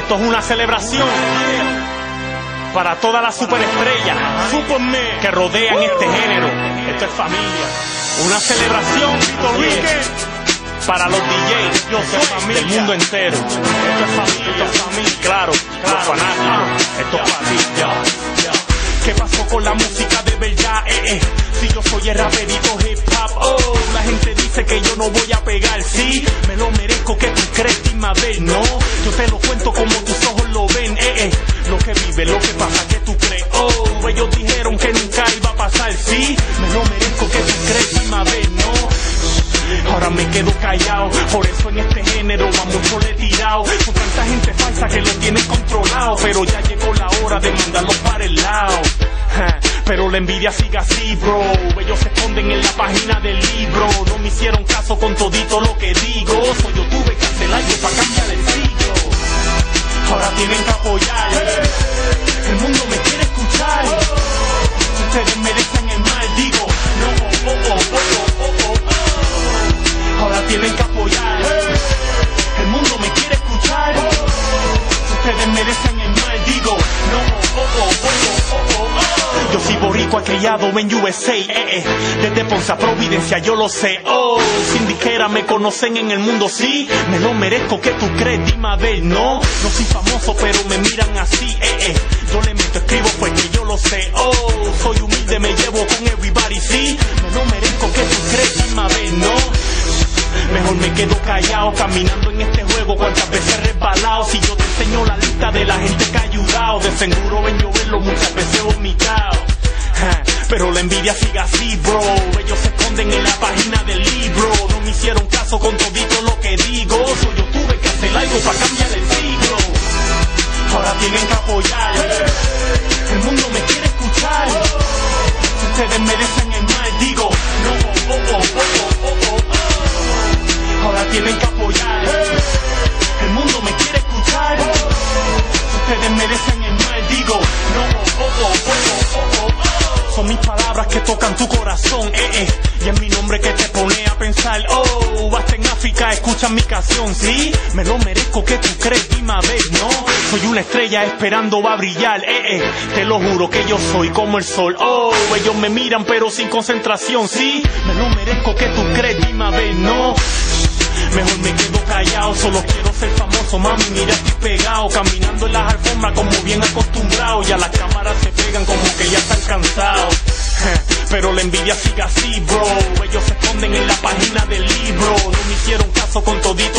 Esto es una celebración para todas las superestrellas, Superman, que rodean este género. Esto es familia. Una celebración, para los DJs, yo soy familia del mundo entero. Esto es familia, claro, los fanáticos. Esto es familia. ¿Qué pasó con la música de verdad? Si yo soy el raperito hip hop, la gente dice que yo no voy a pegar. Sí, me lo merezco, que tú crees, dime a ver, no. Yo te lo cuento como tus ojos lo ven, lo que vive, lo que pasa, que tú crees. Ellos dijeron que nunca iba a pasar. Sí, me lo merezco, que tú crees, dime a ver, no. Ahora me quedo callado, por eso en este género a mucho le he tirado. Con tanta gente falsa que lo tienen controlado, pero ya llegó la hora de mandarlos para el lado. Pero la envidia sigue así, bro. Ellos se esconden en la página del libro. No me hicieron caso con todito lo que digo. Yo tuve que hacer algo para cambiar el siglo. Ahora tienen que apoyar. El mundo me quiere escuchar. Ustedes merecen el mal, digo. Ahora tienen que apoyar. El mundo me quiere escuchar. Ustedes merecen el mal, digo. Yo soy boricua criado en USA, desde Ponce a Providencia yo lo sé. Sin disquera me conocen en el mundo, sí. Me lo merezco, que tú crees, dime a ver, no. No soy famoso pero me miran así, Yo le meto, escribo pues que yo lo sé. Soy humilde, me llevo con everybody, sí. Me lo merezco, que tú crees, dime a ver, no. Mejor me quedo callado, caminando en este juego, cuántas veces he resbalado. Si yo te enseño la lista de la gente que ha ayudado, de seguro ven yo verlo muchas veces vomitado. Pero la envidia sigue así, bro. Ellos se esconden en la página del libro. No me hicieron caso con todito lo que digo. Yo tuve que hacer algo para cambiar el siglo. Ahora tienen que apoyar. El mundo me quiere escuchar. Ustedes merecen el mal, digo. Ahora tienen que apoyar. El mundo me quiere escuchar. Ustedes merecen el mal, digo. Son mis palabras que tocan tu corazón, y es mi nombre que te pone a pensar. Basta en África, escucha mi canción, sí. Me lo merezco, que tú crees, dime a ver, no. Soy una estrella esperando va a brillar, te lo juro que yo soy como el sol. Ellos me miran pero sin concentración, sí. Me lo merezco, que tú crees, dime a ver, no. Mejor me quedo callado, solo quiero ser famoso, mami, mira estoy pegado. Caminando en las alfombras como bien acostumbrado. Ya las cámaras se pegan como que ya están cansados. Pero la envidia sigue así, bro. Ellos se esconden en la página del libro. No me hicieron caso con todito